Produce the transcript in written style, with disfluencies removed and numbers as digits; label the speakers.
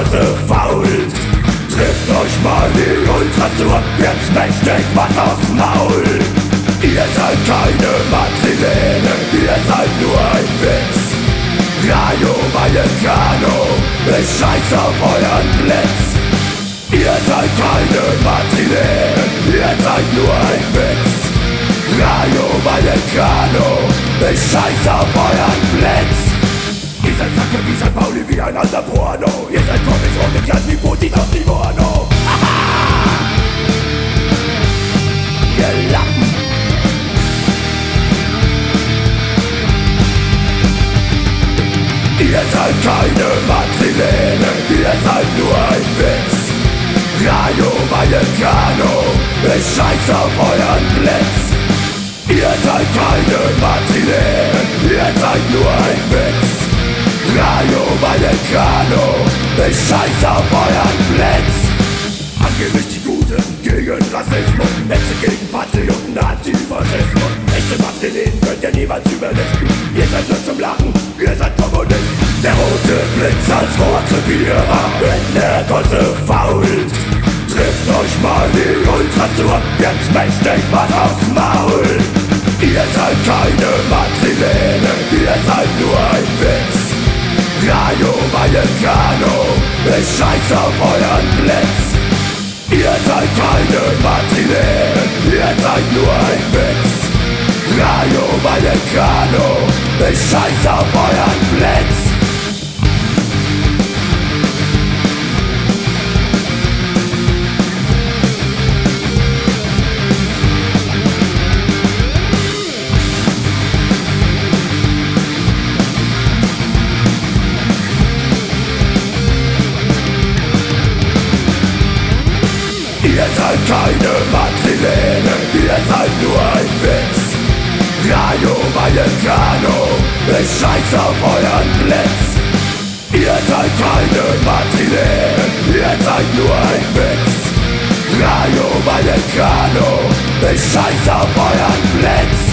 Speaker 1: Gosse fault. Trifft euch mal die Ultrasur, jetzt mächtig was aufs Maul. Ihr seid keine Matrilene, ihr seid nur ein Witz. Rayo Vallecano, ich scheiß auf euren Blitz. Ihr seid keine Matrilene, ihr seid nur ein Witz. Rayo Vallecano, ich scheiß auf euren Blitz. Ihr seid Kacke wie St. Pauli, wie ein alter Porno. Ihr seid Comics ohne Glanz wie Putin auf Livorno. Ihr Lappen. Ihr seid keine Matrilene, ihr seid nur ein Witz. Rayo Vallecano, ich scheiß auf euren Blitz. Ihr seid keine Matrilene, ihr seid nur ein Witz. Rayo Vallecano, ich scheiß auf euren Blitz. Angeblich die Guten gegen Rassismus, Netze gegen Patrioten, Antifaschismus. Echte Matrilenen könnt ihr niemals überlisten. Ihr seid nur zum Lachen, ihr seid Kommunisten. Der rote Blitz als Rohrkrepierer in der Gosse fault. Trifft euch mal die Ultrasur, jetzt mächtig was aufs Maul. Ihr seid keine Matrilene, ihr seid nur ein Witz. Rayo Vallecano, ich scheiß auf euren Blitz. Ihr seid keine Matrilene, ihr seid nur ein Witz. Rayo Vallecano, ich scheiß auf euren Blitz. Ihr seid keine Matrilene, ihr seid nur ein Witz. Rayo Vallecano, ich scheiß auf euren Blitz. Ihr seid keine Matrilene, ihr seid nur ein Witz. Rayo Vallecano, ich scheiß auf euren Blitz.